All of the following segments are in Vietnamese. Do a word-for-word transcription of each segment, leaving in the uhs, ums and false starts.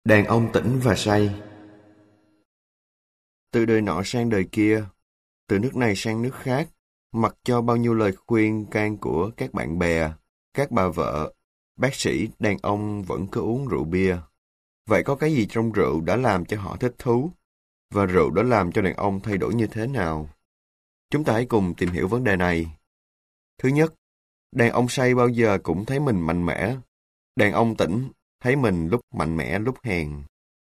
Đàn ông tỉnh và say. Từ đời nọ sang đời kia, từ nước này sang nước khác, mặc cho bao nhiêu lời khuyên can của các bạn bè, các bà vợ, bác sĩ, đàn ông vẫn cứ uống rượu bia. Vậy có cái gì trong rượu đã làm cho họ thích thú? Và rượu đã làm cho đàn ông thay đổi như thế nào? Chúng ta hãy cùng tìm hiểu vấn đề này. Thứ nhất, đàn ông say bao giờ cũng thấy mình mạnh mẽ. Đàn ông tỉnh thấy mình lúc mạnh mẽ lúc hèn.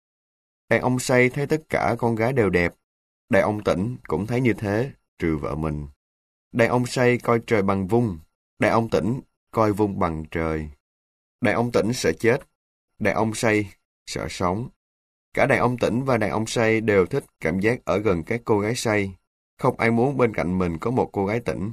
Đàn ông say thấy tất cả con gái đều đẹp. Đàn ông tỉnh cũng thấy như thế, trừ vợ mình. Đàn ông say coi trời bằng vung. Đàn ông tỉnh coi vung bằng trời. Đàn ông tỉnh sợ chết. Đàn ông say sợ sống. Cả đàn ông tỉnh và đàn ông say đều thích cảm giác ở gần các cô gái say. Không ai muốn bên cạnh mình có một cô gái tỉnh.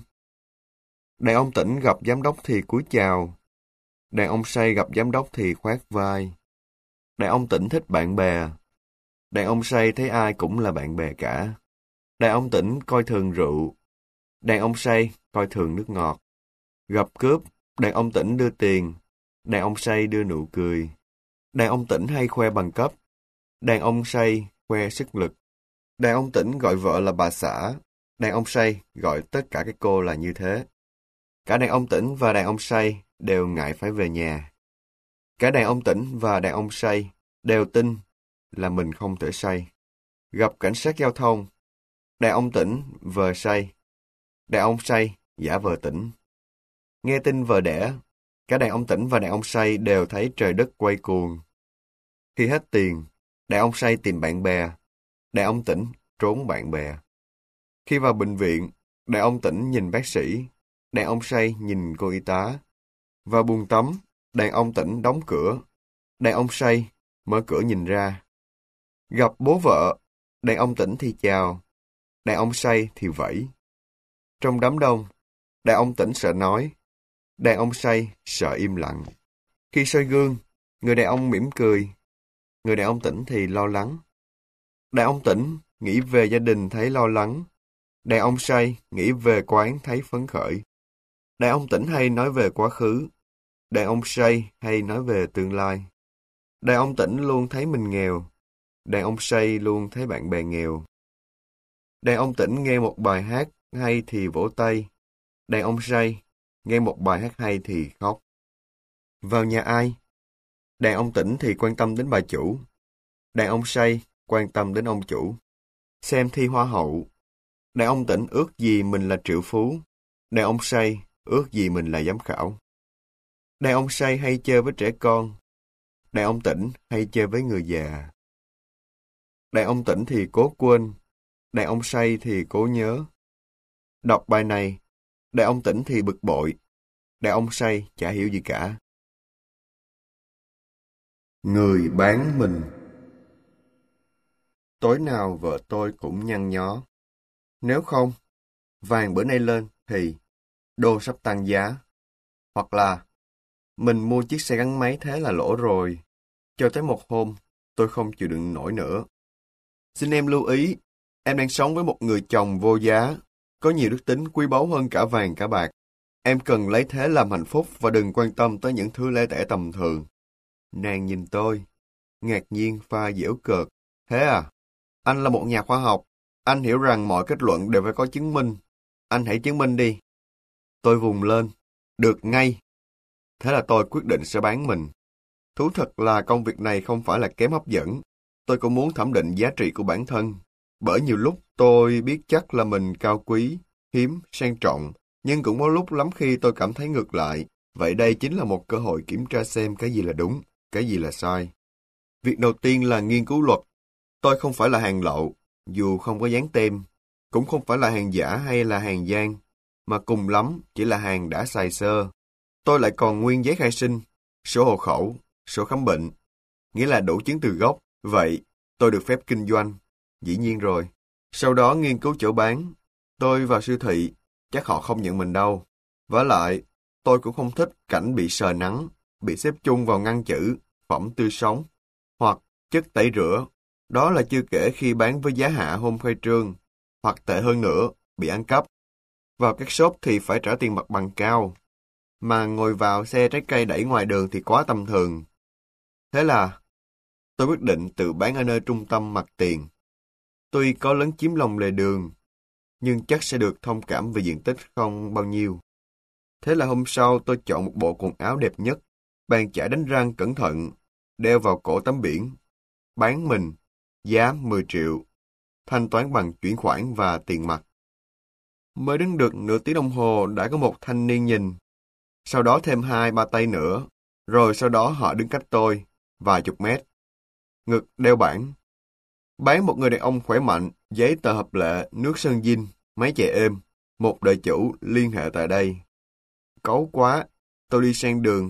Đàn ông tỉnh gặp giám đốc thì cúi chào. Đàn ông say gặp giám đốc thì khoát vai. Đàn ông tỉnh thích bạn bè. Đàn ông say thấy ai cũng là bạn bè cả. Đàn ông tỉnh coi thường rượu. Đàn ông say coi thường nước ngọt. Gặp cướp, đàn ông tỉnh đưa tiền. Đàn ông say đưa nụ cười. Đàn ông tỉnh hay khoe bằng cấp. Đàn ông say khoe sức lực. Đàn ông tỉnh gọi vợ là bà xã. Đàn ông say gọi tất cả các cô là như thế. Cả đàn ông tỉnh và đàn ông say đều ngại phải về nhà. Cả đàn ông tỉnh và đàn ông say đều tin là mình không thể say. Gặp cảnh sát giao thông, đàn ông tỉnh vờ say. Đàn ông say giả vờ tỉnh. Nghe tin vợ đẻ, cả đàn ông tỉnh và đàn ông say đều thấy trời đất quay cuồng. Khi hết tiền, đàn ông say tìm bạn bè. Đàn ông tỉnh trốn bạn bè. Khi vào bệnh viện, đàn ông tỉnh nhìn bác sĩ. Đàn ông say nhìn cô y tá. Vào buồng tắm, đàn ông tỉnh đóng cửa. Đàn ông say mở cửa nhìn ra. Gặp bố vợ, đàn ông tỉnh thì chào. Đàn ông say thì vẫy. Trong đám đông, đàn ông tỉnh sợ nói. Đàn ông say sợ im lặng. Khi soi gương, người đàn ông mỉm cười. Người đàn ông tỉnh thì lo lắng. Đàn ông tỉnh nghĩ về gia đình thấy lo lắng. Đàn ông say nghĩ về quán thấy phấn khởi. Đàn ông tỉnh hay nói về quá khứ. Đàn ông say hay nói về tương lai. Đàn ông tỉnh luôn thấy mình nghèo. Đàn ông say luôn thấy bạn bè nghèo. Đàn ông tỉnh nghe một bài hát hay thì vỗ tay. Đàn ông say nghe một bài hát hay thì khóc. Vào nhà ai? Đàn ông tỉnh thì quan tâm đến bà chủ. Đàn ông say quan tâm đến ông chủ. Xem thi hoa hậu. Đàn ông tỉnh ước gì mình là triệu phú. Đàn ông say ước gì mình là giám khảo. Đàn ông say hay chơi với trẻ con. Đàn ông tỉnh hay chơi với người già. Đàn ông tỉnh thì cố quên. Đàn ông say thì cố nhớ. Đọc bài này, đàn ông tỉnh thì bực bội. Đàn ông say chả hiểu gì cả. Người bán mình. Tối nào vợ tôi cũng nhăn nhó. Nếu không, vàng bữa nay lên thì đô sắp tăng giá. Hoặc là mình mua chiếc xe gắn máy thế là lỗ rồi. Cho tới một hôm, tôi không chịu đựng nổi nữa. Xin em lưu ý, em đang sống với một người chồng vô giá, có nhiều đức tính quý báu hơn cả vàng cả bạc. Em cần lấy thế làm hạnh phúc và đừng quan tâm tới những thứ lẻ tẻ tầm thường. Nàng nhìn tôi, ngạc nhiên pha giễu cợt. Thế à? Anh là một nhà khoa học. Anh hiểu rằng mọi kết luận đều phải có chứng minh. Anh hãy chứng minh đi. Tôi vùng lên. Được ngay. Thế là tôi quyết định sẽ bán mình. Thú thật là công việc này không phải là kém hấp dẫn. Tôi cũng muốn thẩm định giá trị của bản thân. Bởi nhiều lúc tôi biết chắc là mình cao quý, hiếm, sang trọng. Nhưng cũng có lúc lắm khi tôi cảm thấy ngược lại. Vậy đây chính là một cơ hội kiểm tra xem cái gì là đúng, cái gì là sai. Việc đầu tiên là nghiên cứu luật. Tôi không phải là hàng lậu, dù không có dán tem. Cũng không phải là hàng giả hay là hàng gian. Mà cùng lắm chỉ là hàng đã xài sơ. Tôi lại còn nguyên giấy khai sinh, sổ hộ khẩu, sổ khám bệnh. Nghĩa là đủ chứng từ gốc. Vậy, tôi được phép kinh doanh. Dĩ nhiên rồi. Sau đó nghiên cứu chỗ bán. Tôi vào siêu thị, chắc họ không nhận mình đâu. Vả lại, tôi cũng không thích cảnh bị sờ nắng, bị xếp chung vào ngăn chữ, phẩm tươi sống, hoặc chất tẩy rửa. Đó là chưa kể khi bán với giá hạ hôm khai trương, hoặc tệ hơn nữa, bị ăn cắp. Vào các shop thì phải trả tiền mặt bằng cao, mà ngồi vào xe trái cây đẩy ngoài đường thì quá tầm thường. Thế là, Tôi quyết định tự bán ở nơi trung tâm mặt tiền. Tuy có lấn chiếm lòng lề đường, nhưng chắc sẽ được thông cảm về diện tích không bao nhiêu. Thế là hôm sau tôi chọn một bộ quần áo đẹp nhất, bàn chải đánh răng cẩn thận, đeo vào cổ tấm biển, bán mình, giá mười triệu, thanh toán bằng chuyển khoản và tiền mặt. Mới đứng được nửa tiếng đồng hồ đã có một thanh niên nhìn, sau đó thêm hai ba tay nữa, rồi sau đó họ đứng cách tôi, vài chục mét. Ngực đeo bảng. Bán một người đàn ông khỏe mạnh, giấy tờ hợp lệ, nước sơn dinh, máy chạy êm, một đời chủ liên hệ tại đây. Cáu quá, tôi đi sang đường,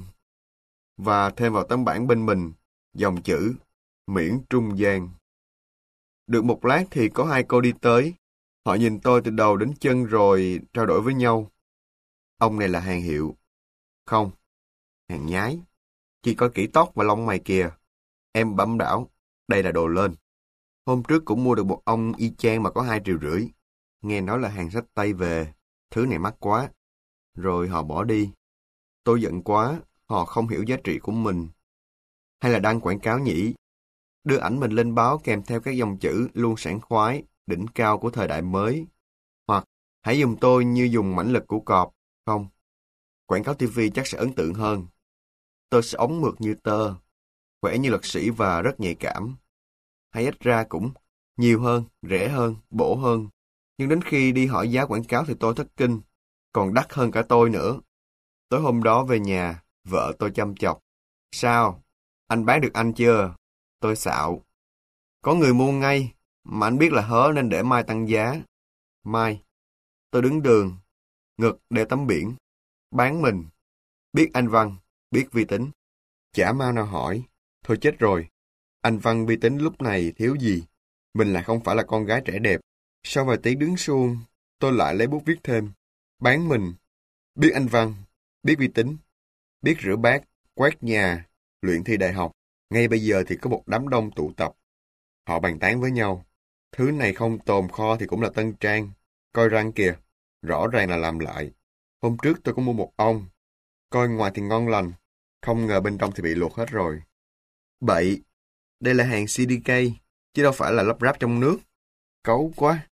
và thêm vào tấm bảng bên mình, dòng chữ, miễn trung gian. Được một lát thì có hai cô đi tới, họ nhìn tôi từ đầu đến chân rồi trao đổi với nhau. Ông này là hàng hiệu. Không, hàng nhái. Chỉ có kỹ tóc và lông mày kìa. Em bấm đảo, đây là đồ lên. Hôm trước cũng mua được một ông y chang mà có hai triệu rưỡi. Nghe nói là hàng sách tay về, thứ này mắc quá. Rồi họ bỏ đi. Tôi giận quá, họ không hiểu giá trị của mình. Hay là đăng quảng cáo nhỉ? Đưa ảnh mình lên báo kèm theo các dòng chữ luôn sảng khoái, đỉnh cao của thời đại mới. Hoặc hãy dùng tôi như dùng mãnh lực của cọp. Không, quảng cáo ti vi chắc sẽ ấn tượng hơn. Tôi sẽ ống mượt như tơ, khỏe như lực sĩ và rất nhạy cảm. Hay ít ra cũng nhiều hơn, rẻ hơn, bổ hơn. Nhưng đến khi đi hỏi giá quảng cáo thì tôi thất kinh, còn đắt hơn cả tôi nữa. Tối hôm đó về nhà, vợ tôi chăm chọc. Sao? Anh bán được anh chưa? Tôi xạo. Có người mua ngay, mà anh biết là hớ nên để mai tăng giá. Mai. Tôi đứng đường, ngực đeo tấm biển. Bán mình. Biết anh Văn, biết vi tính. Chả mau nào hỏi. Thôi chết rồi. Anh Văn vi tính lúc này thiếu gì? Mình lại không phải là con gái trẻ đẹp. Sau vài tiếng đứng suông, tôi lại lấy bút viết thêm. Bán mình. Biết anh Văn, biết vi tính. Biết rửa bát, quét nhà, luyện thi đại học. Ngay bây giờ thì có một đám đông tụ tập. Họ bàn tán với nhau. Thứ này không tồn kho thì cũng là tân trang. Coi răng kìa, rõ ràng là làm lại. Hôm trước tôi có mua một ông. Coi ngoài thì ngon lành, không ngờ bên trong thì bị luộc hết rồi. Bậy, đây là hàng xê đê ca, chứ đâu phải là lắp ráp trong nước. Cấu quá.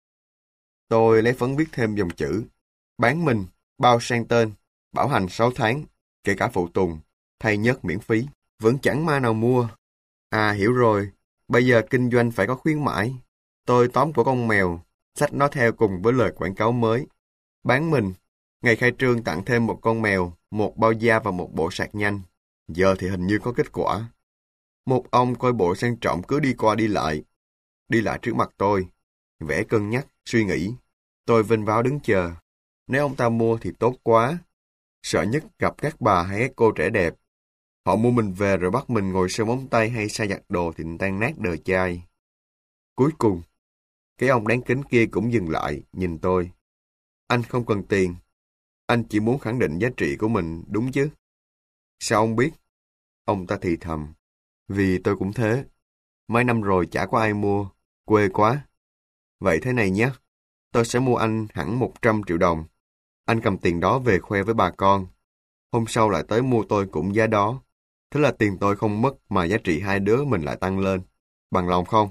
Tôi lấy phấn viết thêm dòng chữ. Bán mình, bao sang tên, bảo hành sáu tháng, kể cả phụ tùng, thay nhớt miễn phí. Vẫn chẳng ma nào mua. À hiểu rồi, bây giờ kinh doanh phải có khuyến mãi. Tôi tóm của con mèo, xách nó theo cùng với lời quảng cáo mới. Bán mình, ngày khai trương tặng thêm một con mèo, một bao da và một bộ sạc nhanh. Giờ thì hình như có kết quả. Một ông coi bộ sang trọng cứ đi qua đi lại. Đi lại trước mặt tôi, vẻ cân nhắc, suy nghĩ. Tôi vênh váo đứng chờ. Nếu ông ta mua thì tốt quá. Sợ nhất gặp các bà hay các cô trẻ đẹp. Họ mua mình về rồi bắt mình ngồi sơ móng tay hay sa giặt đồ thì tan nát đời trai. Cuối cùng, cái ông đáng kính kia cũng dừng lại, nhìn tôi. Anh không cần tiền. Anh chỉ muốn khẳng định giá trị của mình, đúng chứ? Sao ông biết? Ông ta thì thầm. Vì tôi cũng thế. Mấy năm rồi chả có ai mua. Quê quá. Vậy thế này nhé. Tôi sẽ mua anh hẳn một trăm triệu đồng. Anh cầm tiền đó về khoe với bà con. Hôm sau lại tới mua tôi cũng giá đó. Thế là tiền tôi không mất mà giá trị hai đứa mình lại tăng lên. Bằng lòng không?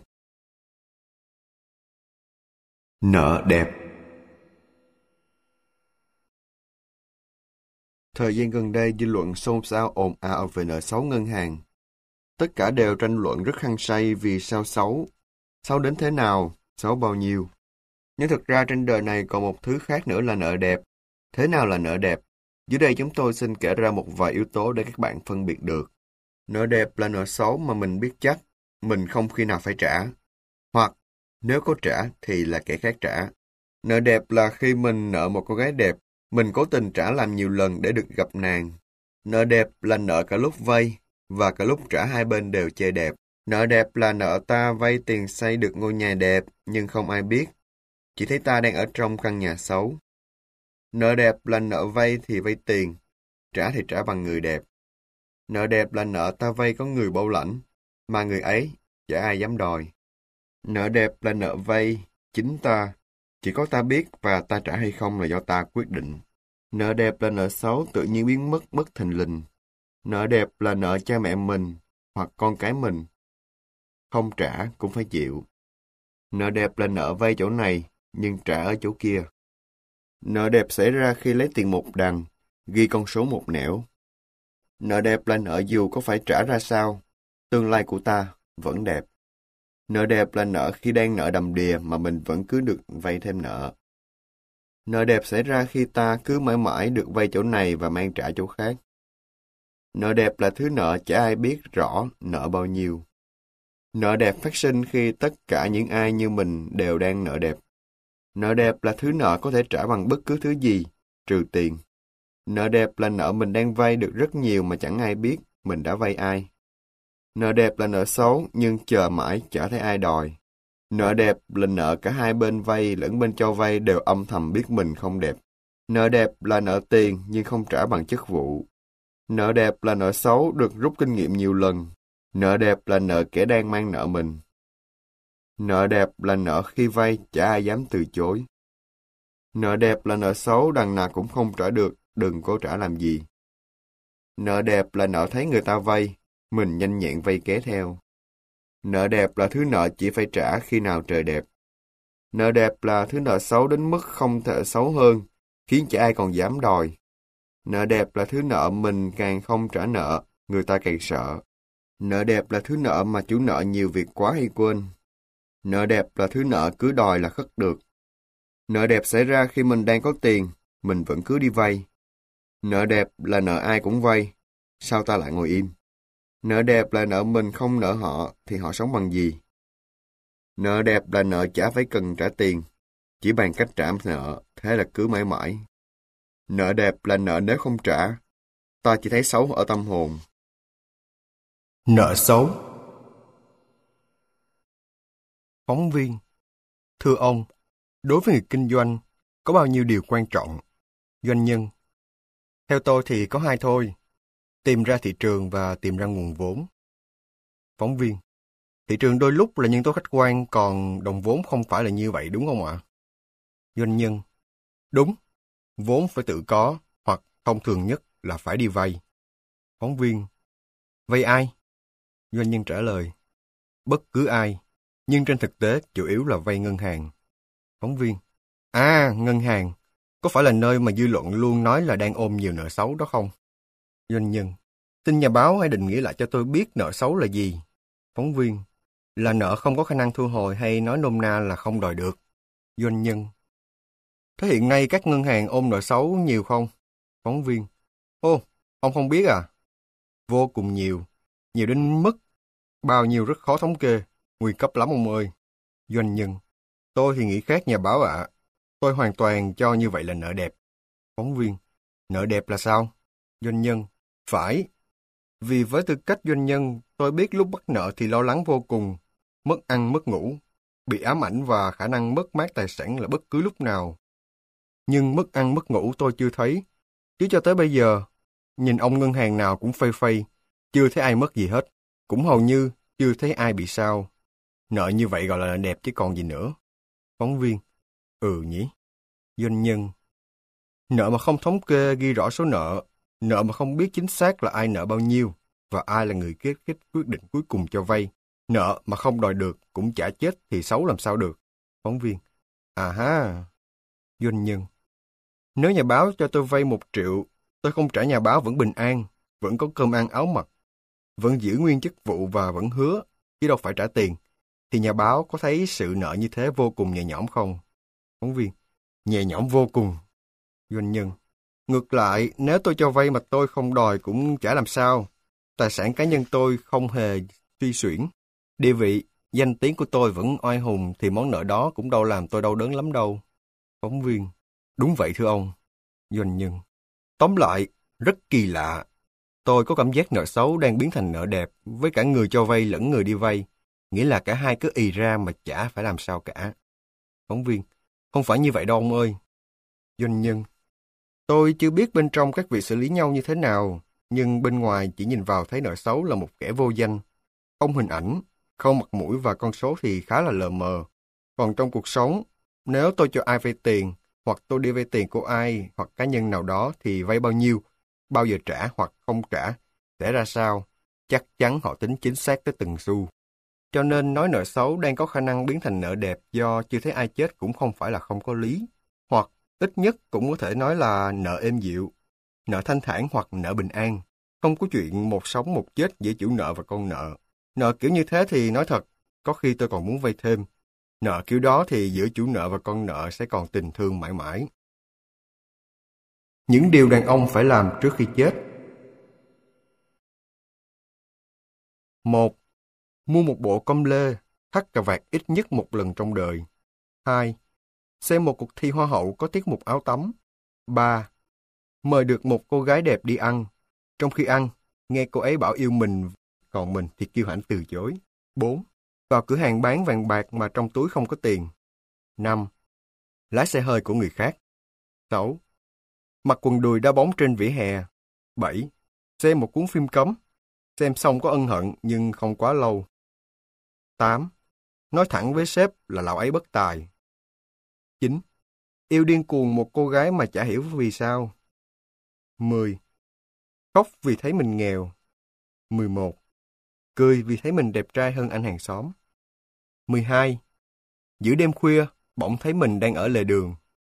Nợ đẹp. Thời gian gần đây dư luận xôn xao ồn ào về nợ xấu ngân hàng. Tất cả đều tranh luận rất hăng say vì sao xấu. Xấu đến thế nào, xấu bao nhiêu. Nhưng thực ra trên đời này còn một thứ khác nữa là nợ đẹp. Thế nào là nợ đẹp? Dưới đây chúng tôi xin kể ra một vài yếu tố để các bạn phân biệt được. Nợ đẹp là nợ xấu mà mình biết chắc, mình không khi nào phải trả. Hoặc, nếu có trả thì là kẻ khác trả. Nợ đẹp là khi mình nợ một cô gái đẹp, mình cố tình trả làm nhiều lần để được gặp nàng. Nợ đẹp là nợ cả lúc vay, và cả lúc trả hai bên đều chê đẹp. Nợ đẹp là nợ ta vay tiền xây được ngôi nhà đẹp, nhưng không ai biết. Chỉ thấy ta đang ở trong căn nhà xấu. Nợ đẹp là nợ vay thì vay tiền, trả thì trả bằng người đẹp. Nợ đẹp là nợ ta vay có người bảo lãnh, mà người ấy chả ai dám đòi. Nợ đẹp là nợ vay chính ta, chỉ có ta biết và ta trả hay không là do ta quyết định. Nợ đẹp là nợ xấu tự nhiên biến mất bất thình lình. Nợ đẹp là nợ cha mẹ mình hoặc con cái mình. không trả cũng phải chịu. Nợ đẹp là nợ vay chỗ này, nhưng trả ở chỗ kia. Nợ đẹp xảy ra khi lấy tiền một đằng, ghi con số một nẻo. Nợ đẹp là nợ dù có phải trả ra sao, tương lai của ta vẫn đẹp. Nợ đẹp là nợ khi đang nợ đầm đìa mà mình vẫn cứ được vay thêm nợ. Nợ đẹp xảy ra khi ta cứ mãi mãi được vay chỗ này và mang trả chỗ khác. Nợ đẹp là thứ nợ chả ai biết rõ nợ bao nhiêu. Nợ đẹp phát sinh khi tất cả những ai như mình đều đang nợ đẹp. Nợ đẹp là thứ nợ có thể trả bằng bất cứ thứ gì, trừ tiền. Nợ đẹp là nợ mình đang vay được rất nhiều mà chẳng ai biết mình đã vay ai. Nợ đẹp là nợ xấu nhưng chờ mãi chả thấy ai đòi. Nợ đẹp là nợ cả hai bên vay lẫn bên cho vay đều âm thầm biết mình không đẹp. Nợ đẹp là nợ tiền nhưng không trả bằng chức vụ. Nợ đẹp là nợ xấu được rút kinh nghiệm nhiều lần. Nợ đẹp là nợ kẻ đang mang nợ mình. Nợ đẹp là nợ khi vay chả ai dám từ chối. Nợ đẹp là nợ xấu đằng nào cũng không trả được, đừng có trả làm gì. Nợ đẹp là nợ thấy người ta vay, mình nhanh nhẹn vay ké theo. Nợ đẹp là thứ nợ chỉ phải trả khi nào trời đẹp. Nợ đẹp là thứ nợ xấu đến mức không thể xấu hơn, khiến chả ai còn dám đòi. Nợ đẹp là thứ nợ mình càng không trả nợ, người ta càng sợ. Nợ đẹp là thứ nợ mà chủ nợ nhiều việc quá hay quên. Nợ đẹp là thứ nợ cứ đòi là khất được. Nợ đẹp xảy ra khi mình đang có tiền, mình vẫn cứ đi vay. Nợ đẹp là nợ ai cũng vay, sao ta lại ngồi im? Nợ đẹp là nợ mình không nợ họ, thì họ sống bằng gì? Nợ đẹp là nợ chả phải cần trả tiền, chỉ bằng cách trả nợ, thế là cứ mãi mãi. Nợ đẹp là nợ nếu không trả, ta chỉ thấy xấu ở tâm hồn. Nợ xấu. Phóng viên: Thưa ông, đối với người kinh doanh, có bao nhiêu điều quan trọng? Doanh nhân: Theo tôi thì có hai thôi, tìm ra thị trường và tìm ra nguồn vốn. Phóng viên: Thị trường đôi lúc là nhân tố khách quan, còn đồng vốn không phải là như vậy đúng không ạ? Doanh nhân: Đúng, vốn phải tự có, hoặc thông thường nhất là phải đi vay. Phóng viên: Vay ai? Doanh nhân trả lời: Bất cứ ai, nhưng trên thực tế chủ yếu là vay ngân hàng. Phóng viên: À, ngân hàng, có phải là nơi mà dư luận luôn nói là đang ôm nhiều nợ xấu đó không? Doanh nhân: Xin nhà báo hãy định nghĩa lại cho tôi biết nợ xấu là gì. Phóng viên: Là nợ không có khả năng thu hồi, hay nói nôm na là không đòi được. Doanh nhân: Thế hiện nay các ngân hàng ôm nợ xấu nhiều không? Phóng viên: Ô, ông không biết à? Vô cùng nhiều, nhiều đến mức bao nhiêu rất khó thống kê, nguy cấp lắm ông ơi. Doanh nhân: Tôi thì nghĩ khác nhà báo ạ. À. Tôi hoàn toàn cho như vậy là nợ đẹp. Phóng viên: Nợ đẹp là sao? Doanh nhân: Phải. Vì với tư cách doanh nhân, tôi biết lúc bắt nợ thì lo lắng vô cùng, mất ăn mất ngủ, bị ám ảnh và khả năng mất mát tài sản là bất cứ lúc nào. Nhưng mất ăn mất ngủ tôi chưa thấy, chứ cho tới bây giờ, nhìn ông ngân hàng nào cũng phây phây, chưa thấy ai mất gì hết, cũng hầu như chưa thấy ai bị sao. Nợ như vậy gọi là nợ đẹp chứ còn gì nữa. Phóng viên: Ừ nhỉ. Doanh nhân: Nợ mà không thống kê ghi rõ số nợ, nợ mà không biết chính xác là ai nợ bao nhiêu và ai là người kết kết quyết định cuối cùng cho vay, nợ mà không đòi được cũng chả chết thì xấu làm sao được. Phóng viên: À ha. Doanh nhân: Nếu nhà báo cho tôi vay một triệu, tôi không trả nhà báo vẫn bình an, vẫn có cơm ăn áo mặc, vẫn giữ nguyên chức vụ và vẫn hứa, chứ đâu phải trả tiền, thì nhà báo có thấy sự nợ như thế vô cùng nhẹ nhõm không? Phóng viên: Nhẹ nhõm vô cùng. Doanh nhân: Ngược lại, nếu tôi cho vay mà tôi không đòi cũng chả làm sao. Tài sản cá nhân tôi không hề suy xuyển. Địa vị, danh tiếng của tôi vẫn oai hùng thì món nợ đó cũng đâu làm tôi đau đớn lắm đâu. Phóng viên: Đúng vậy thưa ông. Doanh nhân: Tóm lại, rất kỳ lạ. Tôi có cảm giác nợ xấu đang biến thành nợ đẹp với cả người cho vay lẫn người đi vay. Nghĩa là cả hai cứ ì ra mà chả phải làm sao cả. Phóng viên: Không phải như vậy đâu ông ơi. Doanh nhân: Tôi chưa biết bên trong các vị xử lý nhau như thế nào, nhưng bên ngoài chỉ nhìn vào thấy nợ xấu là một kẻ vô danh. Không hình ảnh, không mặt mũi và con số thì khá là lờ mờ. Còn trong cuộc sống, nếu tôi cho ai vay tiền, hoặc tôi đi vay tiền của ai hoặc cá nhân nào đó thì vay bao nhiêu, bao giờ trả hoặc không trả, sẽ ra sao, chắc chắn họ tính chính xác tới từng xu. Cho nên nói nợ xấu đang có khả năng biến thành nợ đẹp do chưa thấy ai chết cũng không phải là không có lý. Hoặc ít nhất cũng có thể nói là nợ êm dịu, nợ thanh thản hoặc nợ bình an. Không có chuyện một sống một chết giữa chủ nợ và con nợ. Nợ kiểu như thế thì nói thật, có khi tôi còn muốn vay thêm. Nợ kiểu đó thì giữa chủ nợ và con nợ sẽ còn tình thương mãi mãi. Những điều đàn ông phải làm trước khi chết. một. Mua một bộ com lê, thắt cà vạt ít nhất một lần trong đời. hai. Xem một cuộc thi hoa hậu có tiết mục áo tắm. ba. Mời được một cô gái đẹp đi ăn. Trong khi ăn, nghe cô ấy bảo yêu mình, còn mình thì kiêu hãnh từ chối. bốn. Vào cửa hàng bán vàng bạc mà trong túi không có tiền. năm. Lái xe hơi của người khác. sáu. Mặc quần đùi đá bóng trên vỉa hè. bảy. Xem một cuốn phim cấm. Xem xong có ân hận nhưng không quá lâu. tám. Nói thẳng với sếp là lão ấy bất tài. chín. Yêu điên cuồng một cô gái mà chả hiểu vì sao. mười. Khóc vì thấy mình nghèo. mười một. Cười vì thấy mình đẹp trai hơn anh hàng xóm. mười hai. Giữa đêm khuya, bỗng thấy mình đang ở lề đường.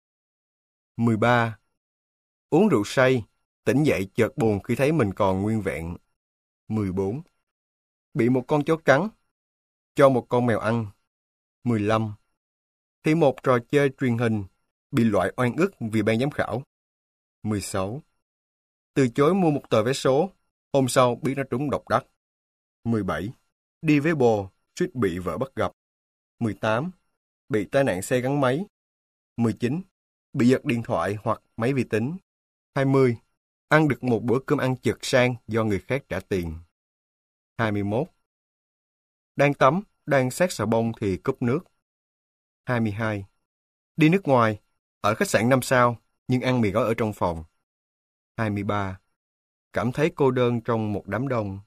mười ba. Uống rượu say, tỉnh dậy chợt buồn khi thấy mình còn nguyên vẹn. mười bốn. Bị một con chó cắn, cho một con mèo ăn. mười lăm. Thi một trò chơi truyền hình, bị loại oan ức vì ban giám khảo. mười sáu. Từ chối mua một tờ vé số, hôm sau biết nó trúng độc đắc. mười bảy. Đi với bồ, suýt bị vợ bắt gặp. mười tám. Bị tai nạn xe gắn máy. mười chín. Bị giật điện thoại hoặc máy vi tính. hai mươi. Ăn được một bữa cơm ăn chật sang do người khác trả tiền. hai mươi mốt. Đang tắm, đang sát xà bông thì cúp nước. hai mươi hai. Đi nước ngoài, ở khách sạn năm sao, nhưng ăn mì gói ở trong phòng. hai mươi ba. Cảm thấy cô đơn trong một đám đông.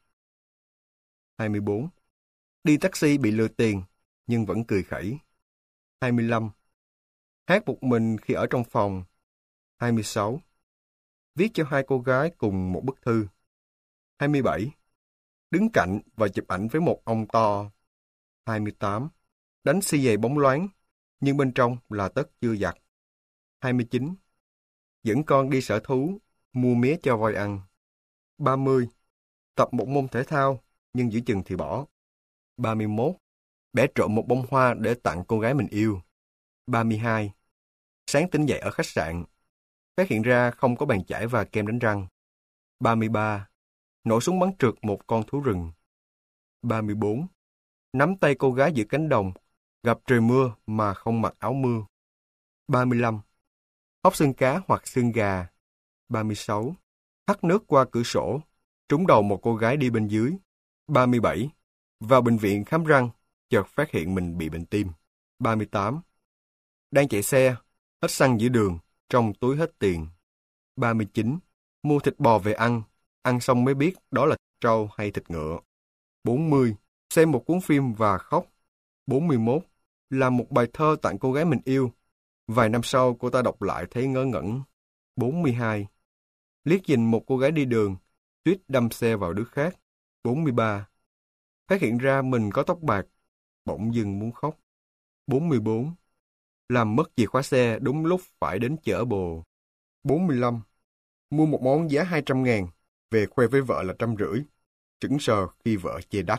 hai mươi bốn. Đi taxi bị lừa tiền, nhưng vẫn cười khẩy. hai mươi lăm. Hát một mình khi ở trong phòng. hai mươi sáu. Viết cho hai cô gái cùng một bức thư. hai mươi bảy. Đứng cạnh và chụp ảnh với một ông to. hai mươi tám. Đánh xi giày bóng loáng, nhưng bên trong là tất chưa giặt. hai mươi chín. Dẫn con đi sở thú, mua mía cho voi ăn. ba mươi. Tập một môn thể thao, nhưng giữa chừng thì bỏ. ba mươi mốt. Bẻ trộm một bông hoa để tặng cô gái mình yêu. ba mươi hai. Sáng tỉnh dậy ở khách sạn, phát hiện ra không có bàn chải và kem đánh răng. ba mươi ba. Nổ súng bắn trượt một con thú rừng. ba mươi bốn. Nắm tay cô gái giữa cánh đồng, gặp trời mưa mà không mặc áo mưa. ba mươi lăm. Hóc xương cá hoặc xương gà. ba mươi sáu. Hắt nước qua cửa sổ, trúng đầu một cô gái đi bên dưới. ba mươi bảy. Vào bệnh viện khám răng, chợt phát hiện mình bị bệnh tim. ba mươi tám. Đang chạy xe, hết xăng giữa đường, trong túi hết tiền. ba mươi chín. Mua thịt bò về ăn, ăn xong mới biết đó là thịt trâu hay thịt ngựa. bốn mươi. Xem một cuốn phim và khóc. bốn mươi mốt. Làm một bài thơ tặng cô gái mình yêu. Vài năm sau cô ta đọc lại thấy ngớ ngẩn. bốn mươi hai. Liếc nhìn một cô gái đi đường, suýt đâm xe vào đứa khác. bốn mươi ba. Phát hiện ra mình có tóc bạc, bỗng dưng muốn khóc. bốn mươi bốn. Làm mất chìa khóa xe đúng lúc phải đến chở bồ. bốn mươi lăm. Mua một món giá hai trăm ngàn, về khoe với vợ là trăm rưỡi. Sững sờ khi vợ chê đắt.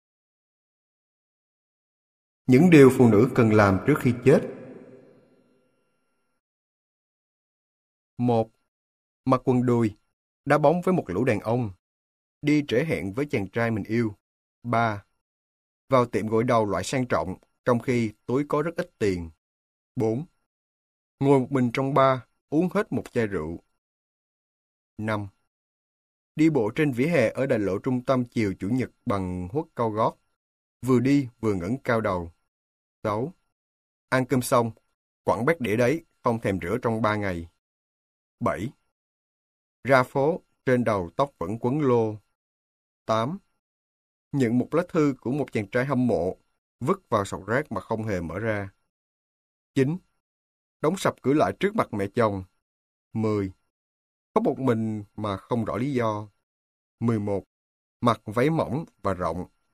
Những điều phụ nữ cần làm trước khi chết. một. Mặc quần đùi, đá bóng với một lũ đàn ông. Đi trễ hẹn với chàng trai mình yêu. ba. Vào tiệm gội đầu loại sang trọng, trong khi túi có rất ít tiền. bốn. Ngồi một mình trong bar, uống hết một chai rượu. năm. Đi bộ trên vỉa hè ở đại lộ trung tâm chiều Chủ nhật bằng huất cao gót. Vừa đi vừa ngẩng cao đầu. sáu. Ăn cơm xong, quẳng bát đĩa đấy, không thèm rửa trong ba ngày. bảy. Ra phố, trên đầu tóc vẫn quấn lô. tám. Nhận một lá thư của một chàng trai hâm mộ, vứt vào sọt rác mà không hề mở ra. chín. Đóng sập cửa lại trước mặt mẹ chồng. mười. Có một mình mà không rõ lý do. mười một. Mặc váy mỏng và rộng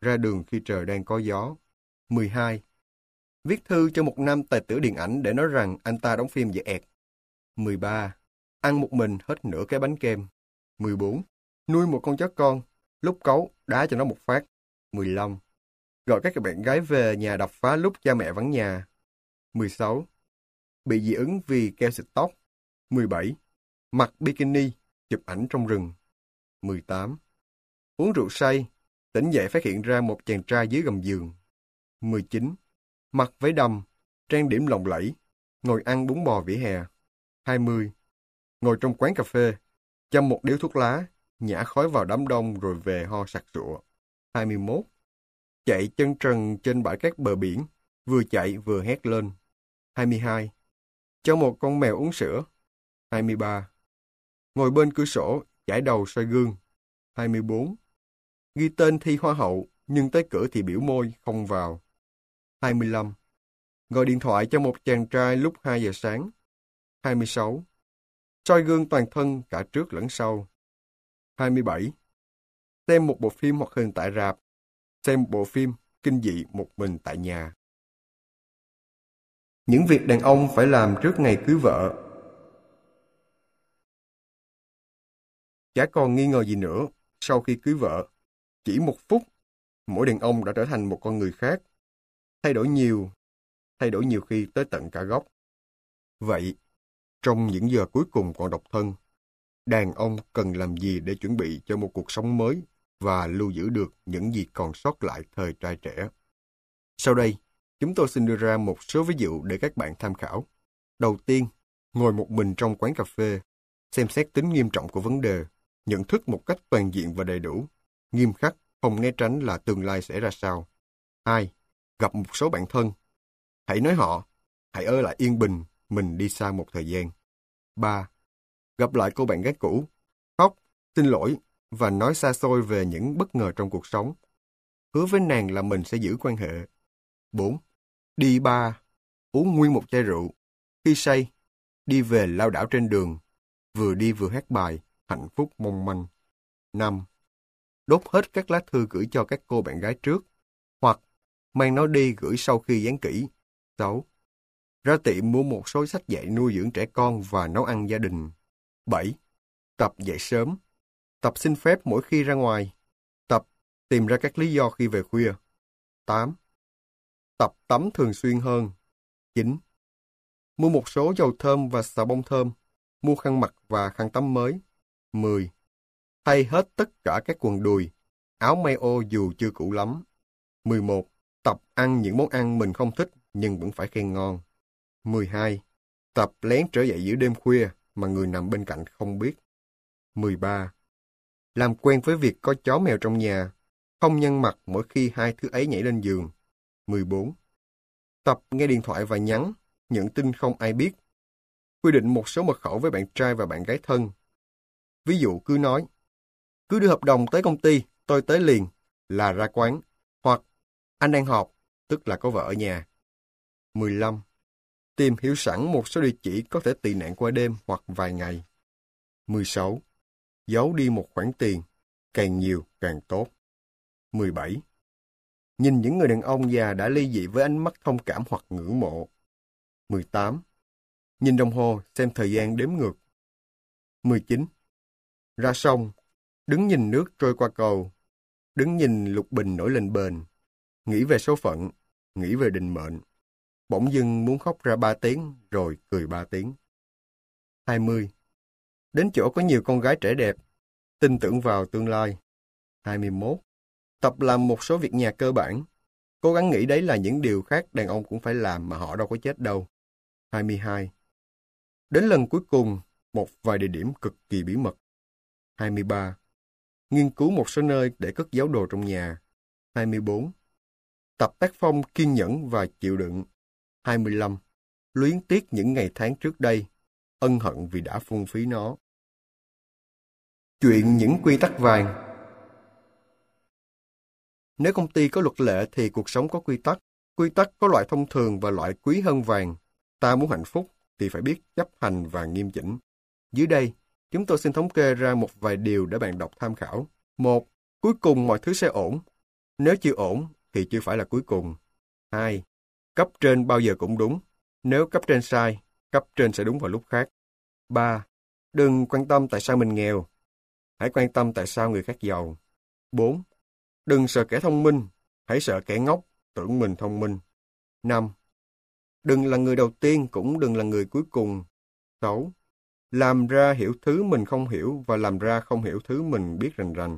ra đường khi trời đang có gió. mười hai. Viết thư cho một nam tài tử điện ảnh để nói rằng anh ta đóng phim dở ẹt. mười ba. Ăn một mình hết nửa cái bánh kem. mười bốn. Nuôi một con chó con, lúc cáu, đá cho nó một phát. mười lăm. Gọi các bạn gái về nhà đập phá lúc cha mẹ vắng nhà. mười sáu. Bị dị ứng vì keo xịt tóc. mười bảy. Mặc bikini, chụp ảnh trong rừng. mười tám. Uống rượu say, tỉnh dậy phát hiện ra một chàng trai dưới gầm giường. mười chín. Mặc váy đầm, trang điểm lộng lẫy, ngồi ăn bún bò vỉa hè. hai mươi. Ngồi trong quán cà phê, châm một điếu thuốc lá, nhả khói vào đám đông rồi về ho sặc sụa. hai mươi mốt. Chạy chân trần trên bãi cát bờ biển, vừa chạy vừa hét lên. hai mươi hai. Cho một con mèo uống sữa. hai mươi ba. Ngồi bên cửa sổ, chải đầu soi gương. hai mươi bốn. Ghi tên thi hoa hậu, nhưng tới cửa thì biểu môi, không vào. hai mươi lăm. Gọi điện thoại cho một chàng trai lúc hai giờ sáng. hai mươi sáu. Soi gương toàn thân cả trước lẫn sau. hai mươi bảy. Xem một bộ phim hoạt hình tại rạp. Xem một bộ phim kinh dị một mình tại nhà. Những việc đàn ông phải làm trước ngày cưới vợ. Chả còn nghi ngờ gì nữa, sau khi cưới vợ, chỉ một phút, mỗi đàn ông đã trở thành một con người khác. Thay đổi nhiều, thay đổi nhiều khi tới tận cả gốc. Vậy, trong những giờ cuối cùng còn độc thân, đàn ông cần làm gì để chuẩn bị cho một cuộc sống mới và lưu giữ được những gì còn sót lại thời trai trẻ? Sau đây, chúng tôi xin đưa ra một số ví dụ để các bạn tham khảo. Đầu tiên, ngồi một mình trong quán cà phê, xem xét tính nghiêm trọng của vấn đề, nhận thức một cách toàn diện và đầy đủ, nghiêm khắc, không né tránh là tương lai sẽ ra sao. Hai, gặp một số bạn thân. Hãy nói họ, hãy ở lại yên bình, mình đi xa một thời gian. Ba, gặp lại cô bạn gái cũ, khóc, xin lỗi và nói xa xôi về những bất ngờ trong cuộc sống. Hứa với nàng là mình sẽ giữ quan hệ. Bốn, đi bar, uống nguyên một chai rượu. Khi say, đi về lao đảo trên đường, vừa đi vừa hát bài, hạnh phúc mong manh. Năm, đốt hết các lá thư gửi cho các cô bạn gái trước, hoặc mang nó đi gửi sau khi dán kỹ. Sáu, ra tiệm mua một số sách dạy nuôi dưỡng trẻ con và nấu ăn gia đình. Bảy, tập dậy sớm. Tập xin phép mỗi khi ra ngoài. Tập tìm ra các lý do khi về khuya. Tám, tập tắm thường xuyên hơn. Chín, mua một số dầu thơm và xà bông thơm. Mua khăn mặt và khăn tắm mới. Mười, thay hết tất cả các quần đùi, áo may ô dù chưa cũ lắm. Mười một, tập ăn những món ăn mình không thích nhưng vẫn phải khen ngon. Mười hai, tập lén trở dậy giữa đêm khuya mà người nằm bên cạnh không biết. Mười ba, làm quen với việc có chó mèo trong nhà, không nhăn mặt mỗi khi hai thứ ấy nhảy lên giường. Mười bốn, tập nghe điện thoại và nhắn, nhận tin không ai biết. Quy định một số mật khẩu với bạn trai và bạn gái thân. Ví dụ cứ nói, cứ đưa hợp đồng tới công ty, tôi tới liền, là ra quán, hoặc anh đang họp, tức là có vợ ở nhà. Mười lăm, tìm hiểu sẵn một số địa chỉ có thể tị nạn qua đêm hoặc vài ngày. Mười sáu, giấu đi một khoản tiền, càng nhiều càng tốt. Mười bảy, nhìn những người đàn ông già đã ly dị với ánh mắt thông cảm hoặc ngưỡng mộ. Mười tám, nhìn đồng hồ xem thời gian đếm ngược. Mười chín, ra sông, đứng nhìn nước trôi qua cầu, đứng nhìn lục bình nổi lên bền, nghĩ về số phận, nghĩ về định mệnh. Bỗng dưng muốn khóc ra ba tiếng, rồi cười ba tiếng. Hai mươi, đến chỗ có nhiều con gái trẻ đẹp, tin tưởng vào tương lai. Hai mươi mốt, tập làm một số việc nhà cơ bản, cố gắng nghĩ đấy là những điều khác đàn ông cũng phải làm mà họ đâu có chết đâu. Hai mươi hai, đến lần cuối cùng, một vài địa điểm cực kỳ bí mật. Hai mươi ba, nghiên cứu một số nơi để cất giấu đồ trong nhà. Hai mươi bốn, tập tác phong kiên nhẫn và chịu đựng. Hai mươi lăm, luyến tiếc những ngày tháng trước đây, ân hận vì đã phung phí nó. Chuyện những quy tắc vàng. Nếu công ty có luật lệ thì cuộc sống có quy tắc. Quy tắc có loại thông thường và loại quý hơn vàng. Ta muốn hạnh phúc thì phải biết chấp hành và nghiêm chỉnh. Dưới đây, chúng tôi xin thống kê ra một vài điều để bạn đọc tham khảo. Một, cuối cùng mọi thứ sẽ ổn. Nếu chưa ổn thì chưa phải là cuối cùng. hai. Cấp trên bao giờ cũng đúng. Nếu cấp trên sai, cấp trên sẽ đúng vào lúc khác. ba. Đừng quan tâm tại sao mình nghèo. Hãy quan tâm tại sao người khác giàu. bốn. Đừng sợ kẻ thông minh. Hãy sợ kẻ ngốc, tưởng mình thông minh. năm. Đừng là người đầu tiên, cũng đừng là người cuối cùng. sáu. Làm ra hiểu thứ mình không hiểu và làm ra không hiểu thứ mình biết rành rành.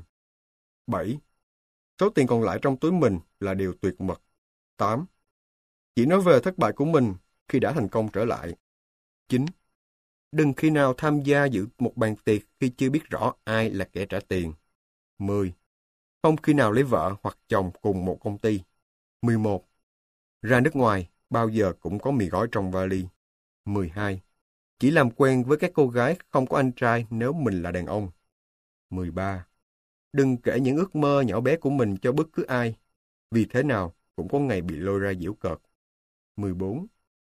bảy. Số tiền còn lại trong túi mình là điều tuyệt mật. tám. Chỉ nói về thất bại của mình khi đã thành công trở lại. chín. Đừng khi nào tham gia dự một bàn tiệc khi chưa biết rõ ai là kẻ trả tiền. mười. Không khi nào lấy vợ hoặc chồng cùng một công ty. mười một. Ra nước ngoài, bao giờ cũng có mì gói trong vali. mười hai. Chỉ làm quen với các cô gái không có anh trai nếu mình là đàn ông. mười ba. Đừng kể những ước mơ nhỏ bé của mình cho bất cứ ai, vì thế nào cũng có ngày bị lôi ra giễu cợt. mười bốn.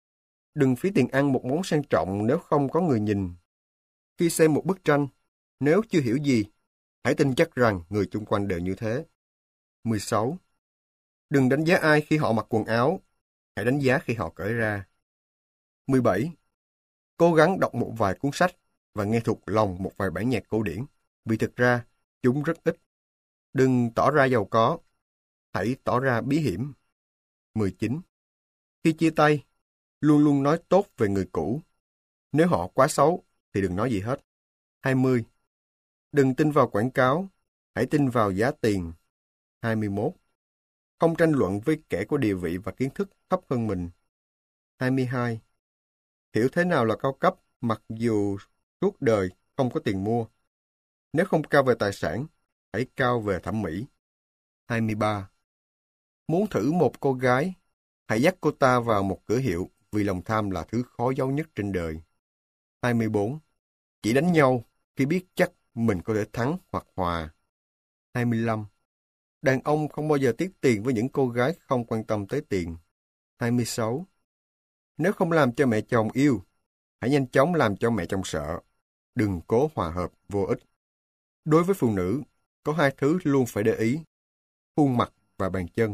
Đừng phí tiền ăn một món sang trọng nếu không có người nhìn. Khi xem một bức tranh, nếu chưa hiểu gì, hãy tin chắc rằng người chung quanh đều như thế. mười sáu. Đừng đánh giá ai khi họ mặc quần áo, hãy đánh giá khi họ cởi ra. mười bảy. Cố gắng đọc một vài cuốn sách và nghe thuộc lòng một vài bản nhạc cổ điển, vì thực ra chúng rất ít. Đừng tỏ ra giàu có, hãy tỏ ra bí hiểm. mười chín. Khi chia tay, luôn luôn nói tốt về người cũ. Nếu họ quá xấu thì đừng nói gì hết. hai mươi. Đừng tin vào quảng cáo, hãy tin vào giá tiền. hai mươi mốt. Không tranh luận với kẻ có địa vị và kiến thức thấp hơn mình. hai mươi hai. Hiểu thế nào là cao cấp mặc dù suốt đời không có tiền mua. Nếu không cao về tài sản, hãy cao về thẩm mỹ. hai mươi ba. Muốn thử một cô gái, hãy dắt cô ta vào một cửa hiệu vì lòng tham là thứ khó giấu nhất trên đời. hai mươi bốn. Chỉ đánh nhau khi biết chắc mình có thể thắng hoặc hòa. hai mươi lăm. Đàn ông không bao giờ tiếc tiền với những cô gái không quan tâm tới tiền. hai mươi sáu. Nếu không làm cho mẹ chồng yêu, hãy nhanh chóng làm cho mẹ chồng sợ. Đừng cố hòa hợp vô ích. Đối với phụ nữ, có hai thứ luôn phải để ý: khuôn mặt và bàn chân.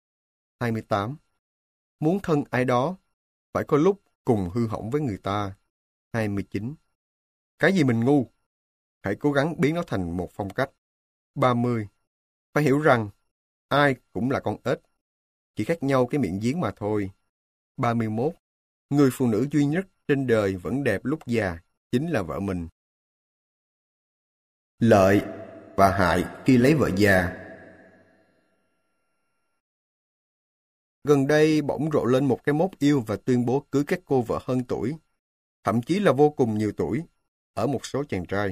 hai mươi tám. Muốn thân ai đó, phải có lúc cùng hư hỏng với người ta. hai mươi chín. Cái gì mình ngu, hãy cố gắng biến nó thành một phong cách. ba mươi. Phải hiểu rằng, ai cũng là con ếch, chỉ khác nhau cái miệng giếng mà thôi. ba mươi mốt. Người phụ nữ duy nhất trên đời vẫn đẹp lúc già, chính là vợ mình. Lợi và hại khi lấy vợ già. Gần đây bỗng rộ lên một cái mốt yêu và tuyên bố cưới các cô vợ hơn tuổi, thậm chí là vô cùng nhiều tuổi, ở một số chàng trai.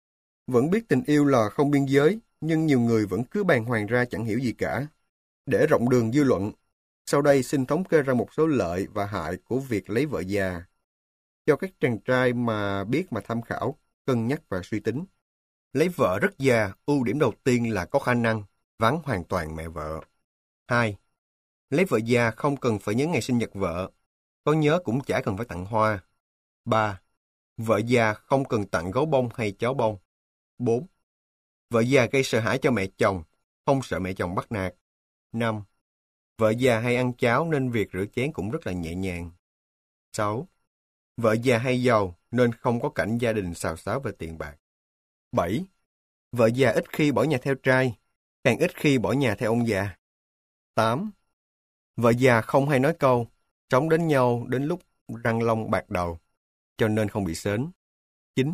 Vẫn biết tình yêu là không biên giới, nhưng nhiều người vẫn cứ bàng hoàng ra chẳng hiểu gì cả. Để rộng đường dư luận, sau đây xin thống kê ra một số lợi và hại của việc lấy vợ già, cho các chàng trai mà biết mà tham khảo, cân nhắc và suy tính. Lấy vợ rất già, ưu điểm đầu tiên là có khả năng vắng hoàn toàn mẹ vợ. hai. Lấy vợ già không cần phải nhớ ngày sinh nhật vợ, có nhớ cũng chả cần phải tặng hoa. ba. Vợ già không cần tặng gấu bông hay chó bông. bốn. Vợ già gây sợ hãi cho mẹ chồng, không sợ mẹ chồng bắt nạt. năm. Vợ già hay ăn cháo nên việc rửa chén cũng rất là nhẹ nhàng. sáu. Vợ già hay giàu nên không có cảnh gia đình xào xáo về tiền bạc. bảy. Vợ già ít khi bỏ nhà theo trai, càng ít khi bỏ nhà theo ông già. tám. Vợ già không hay nói câu, sống đến nhau đến lúc răng long bạc đầu, cho nên không bị sến. chín.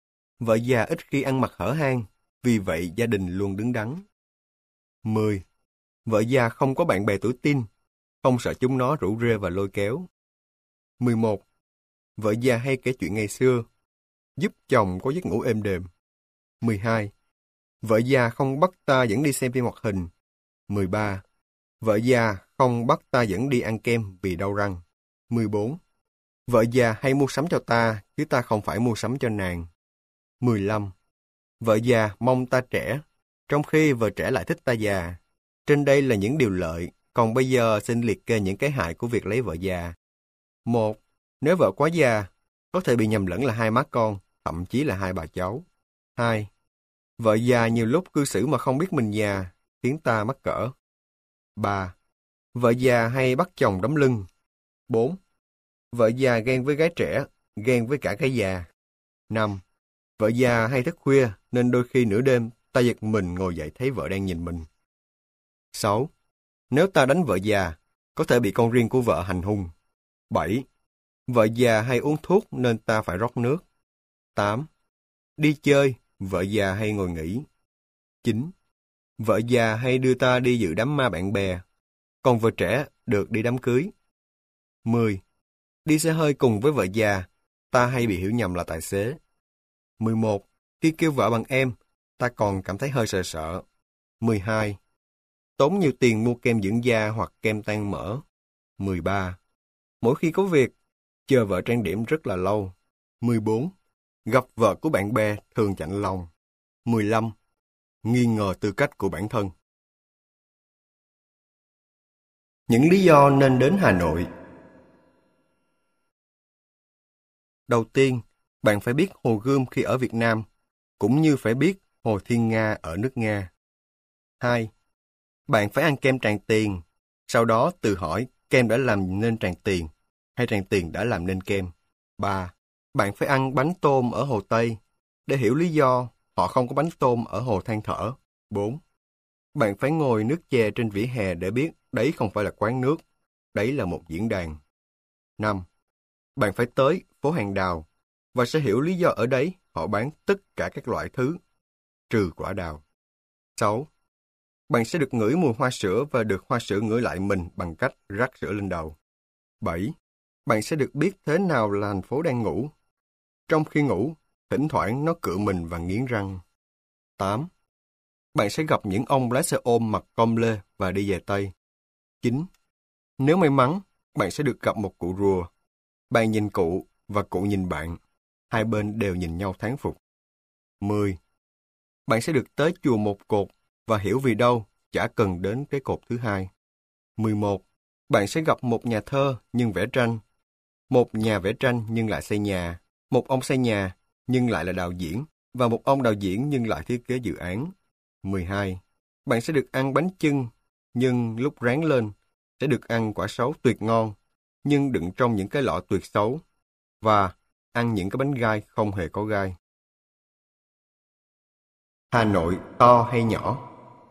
Vợ già ít khi ăn mặc hở hang, vì vậy gia đình luôn đứng đắn. mười. Vợ già không có bạn bè tuổi teen, không sợ chúng nó rủ rê và lôi kéo. mười một. Vợ già hay kể chuyện ngày xưa, giúp chồng có giấc ngủ êm đềm. mười hai. Vợ già không bắt ta dẫn đi xem phim hoạt hình. mười ba. Vợ già không bắt ta dẫn đi ăn kem vì đau răng. mười bốn. Vợ già hay mua sắm cho ta, chứ ta không phải mua sắm cho nàng. mười lăm. Vợ già mong ta trẻ, trong khi vợ trẻ lại thích ta già. Trên đây là những điều lợi, còn bây giờ xin liệt kê những cái hại của việc lấy vợ già. một. Nếu vợ quá già, có thể bị nhầm lẫn là hai má con, thậm chí là hai bà cháu. hai. Vợ già nhiều lúc cư xử mà không biết mình già, khiến ta mắc cỡ. ba. Vợ già hay bắt chồng đấm lưng. bốn. Vợ già ghen với gái trẻ, ghen với cả gái già. năm. Vợ già hay thức khuya nên đôi khi nửa đêm ta giật mình ngồi dậy thấy vợ đang nhìn mình. sáu. Nếu ta đánh vợ già, có thể bị con riêng của vợ hành hung. bảy. Vợ già hay uống thuốc nên ta phải rót nước. tám. Đi chơi, vợ già hay ngồi nghỉ. chín. Vợ già hay đưa ta đi dự đám ma bạn bè, còn vợ trẻ được đi đám cưới. mười. Đi xe hơi cùng với vợ già, ta hay bị hiểu nhầm là tài xế. mười một. Khi kêu vợ bằng em, ta còn cảm thấy hơi sợ sợ. mười hai. Tốn nhiều tiền mua kem dưỡng da hoặc kem tan mỡ. mười ba. Mỗi khi có việc, chờ vợ trang điểm rất là lâu. mười bốn. Gặp vợ của bạn bè thường chạnh lòng. mười lăm. Nghi ngờ tư cách của bản thân. Những lý do nên đến Hà Nội. Đầu tiên, bạn phải biết Hồ Gươm khi ở Việt Nam, cũng như phải biết Hồ Thiên Nga ở nước Nga. hai. Bạn phải ăn kem Tràng Tiền, sau đó tự hỏi kem đã làm nên Tràng Tiền, hay Tràng Tiền đã làm nên kem. ba. Bạn phải ăn bánh tôm ở Hồ Tây, để hiểu lý do họ không có bánh tôm ở Hồ Than Thở. bốn. Bạn phải ngồi nước chè trên vỉa hè để biết đấy không phải là quán nước, đấy là một diễn đàn. năm. Bạn phải tới phố Hàng Đào, và sẽ hiểu lý do ở đấy họ bán tất cả các loại thứ, trừ quả đào. sáu. Bạn sẽ được ngửi mùi hoa sữa và được hoa sữa ngửi lại mình bằng cách rắc sữa lên đầu. bảy. Bạn sẽ được biết thế nào là thành phố đang ngủ. Trong khi ngủ, thỉnh thoảng nó cựa mình và nghiến răng. tám. Bạn sẽ gặp những ông lái xe ôm mặc com lê và đi về Tây. chín. Nếu may mắn, bạn sẽ được gặp một cụ rùa. Bạn nhìn cụ và cụ nhìn bạn. Hai bên đều nhìn nhau thán phục. mười. Bạn sẽ được tới chùa một cột và hiểu vì đâu chả cần đến cái cột thứ hai. mười một. Bạn sẽ gặp một nhà thơ nhưng vẽ tranh. Một nhà vẽ tranh nhưng lại xây nhà. Một ông xây nhà nhưng lại là đạo diễn. Và một ông đạo diễn nhưng lại thiết kế dự án. mười hai. Bạn sẽ được ăn bánh chưng, nhưng lúc rán lên, sẽ được ăn quả sấu tuyệt ngon, nhưng đựng trong những cái lọ tuyệt xấu, và ăn những cái bánh gai không hề có gai. Hà Nội to hay nhỏ?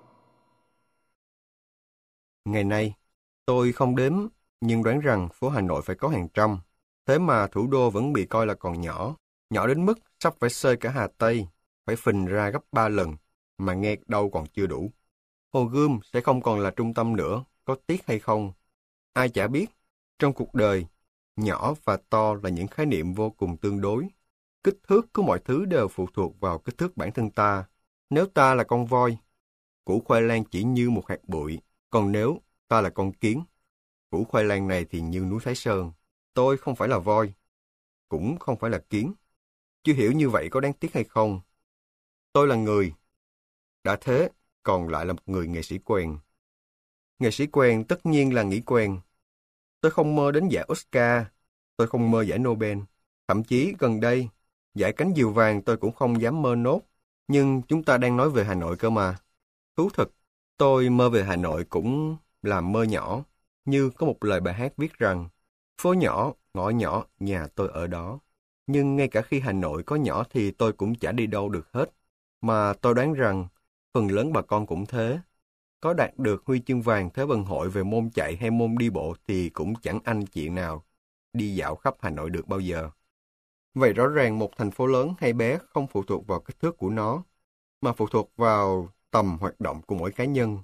Ngày nay, tôi không đếm, nhưng đoán rằng phố Hà Nội phải có hàng trăm. Thế mà thủ đô vẫn bị coi là còn nhỏ, nhỏ đến mức sắp phải xơi cả Hà Tây, phải phình ra gấp ba lần, mà nghe đâu còn chưa đủ. Hồ Gươm sẽ không còn là trung tâm nữa, có tiếc hay không? Ai chả biết, trong cuộc đời, nhỏ và to là những khái niệm vô cùng tương đối. Kích thước của mọi thứ đều phụ thuộc vào kích thước bản thân ta. Nếu ta là con voi, củ khoai lang chỉ như một hạt bụi, còn nếu ta là con kiến, củ khoai lang này thì như núi Thái Sơn. Tôi không phải là voi, cũng không phải là kiến. Chưa hiểu như vậy có đáng tiếc hay không? Tôi là người. Đã thế, còn lại là một người nghệ sĩ quèn. Nghệ sĩ quèn tất nhiên là nghĩ quèn. Tôi không mơ đến giải Oscar, tôi không mơ giải Nobel. Thậm chí gần đây, giải cánh diều vàng tôi cũng không dám mơ nốt. Nhưng chúng ta đang nói về Hà Nội cơ mà. Thú thật, tôi mơ về Hà Nội cũng là mơ nhỏ. Như có một lời bài hát viết rằng, phố nhỏ, ngõ nhỏ, nhà tôi ở đó. Nhưng ngay cả khi Hà Nội có nhỏ thì tôi cũng chả đi đâu được hết. Mà tôi đoán rằng, phần lớn bà con cũng thế. Có đạt được huy chương vàng Thế vận hội về môn chạy hay môn đi bộ thì cũng chẳng anh chị nào đi dạo khắp Hà Nội được bao giờ. Vậy rõ ràng một thành phố lớn hay bé không phụ thuộc vào kích thước của nó, mà phụ thuộc vào tầm hoạt động của mỗi cá nhân.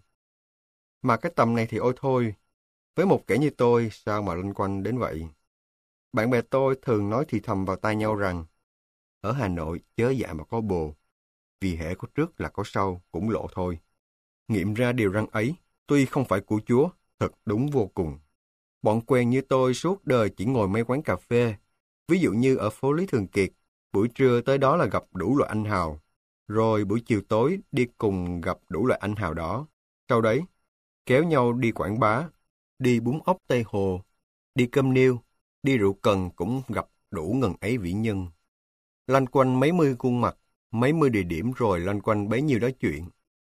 Mà cái tầm này thì ôi thôi, với một kẻ như tôi sao mà loanh quanh đến vậy. Bạn bè tôi thường nói thì thầm vào tai nhau rằng, ở Hà Nội chớ dạ mà có bồ, vì hễ có trước là có sau, cũng lộ thôi. Nghiệm ra điều răn ấy, tuy không phải của Chúa, thật đúng vô cùng. Bọn quen như tôi suốt đời chỉ ngồi mấy quán cà phê, ví dụ như ở phố Lý Thường Kiệt, buổi trưa tới đó là gặp đủ loại anh hào, rồi buổi chiều tối đi cùng gặp đủ loại anh hào đó. Sau đấy, kéo nhau đi quảng bá, đi bún ốc Tây Hồ, đi cơm niêu, đi rượu cần cũng gặp đủ ngần ấy vĩ nhân. Loanh quanh mấy mươi khuôn mặt, mấy mươi địa điểm rồi loanh quanh bấy nhiêu đó chuyện.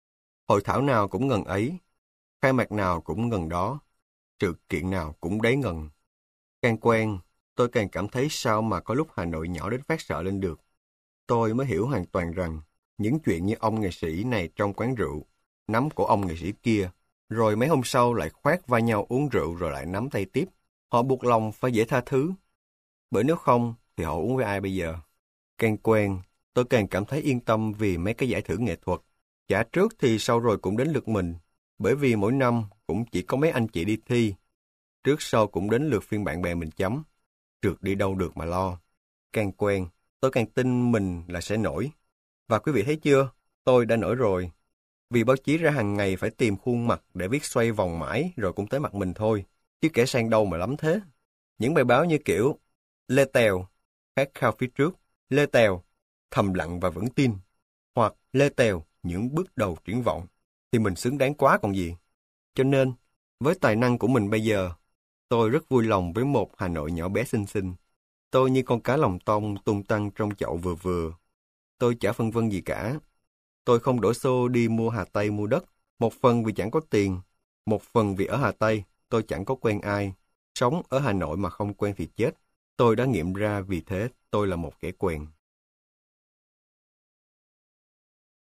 Hội thảo nào cũng ngần ấy, khai mạc nào cũng ngần đó, sự kiện nào cũng đấy ngần. Càng quen, tôi càng cảm thấy sao mà có lúc Hà Nội nhỏ đến phát sợ lên được. Tôi mới hiểu hoàn toàn rằng, những chuyện như ông nghệ sĩ này trong quán rượu, nắm cổ ông nghệ sĩ kia, rồi mấy hôm sau lại khoác vai nhau uống rượu rồi lại nắm tay tiếp. Họ buộc lòng phải dễ tha thứ. Bởi nếu không, thì họ uống với ai bây giờ? Càng quen, tôi càng cảm thấy yên tâm vì mấy cái giải thưởng nghệ thuật. Chả trước thì sau rồi cũng đến lượt mình, bởi vì mỗi năm cũng chỉ có mấy anh chị đi thi. Trước sau cũng đến lượt phiên bạn bè mình chấm. Trượt đi đâu được mà lo. Càng quen, tôi càng tin mình là sẽ nổi. Và quý vị thấy chưa, tôi đã nổi rồi. Vì báo chí ra hàng ngày phải tìm khuôn mặt để viết xoay vòng mãi rồi cũng tới mặt mình thôi. Chứ kẻ sang đâu mà lắm thế. Những bài báo như kiểu Lê Tèo, khát khao phía trước, Lê Tèo, thầm lặng và vẫn tin, hoặc Lê Tèo, những bước đầu triển vọng, thì mình xứng đáng quá còn gì. Cho nên, với tài năng của mình bây giờ, tôi rất vui lòng với một Hà Nội nhỏ bé xinh xinh. Tôi như con cá lòng tông tung tăng trong chậu vừa vừa. Tôi chả phân vân gì cả. Tôi không đổ xô đi mua Hà Tây mua đất, một phần vì chẳng có tiền, một phần vì ở Hà Tây tôi chẳng có quen ai. Sống ở Hà Nội mà không quen thì chết. Tôi đã nghiệm ra vì thế tôi là một kẻ quèn.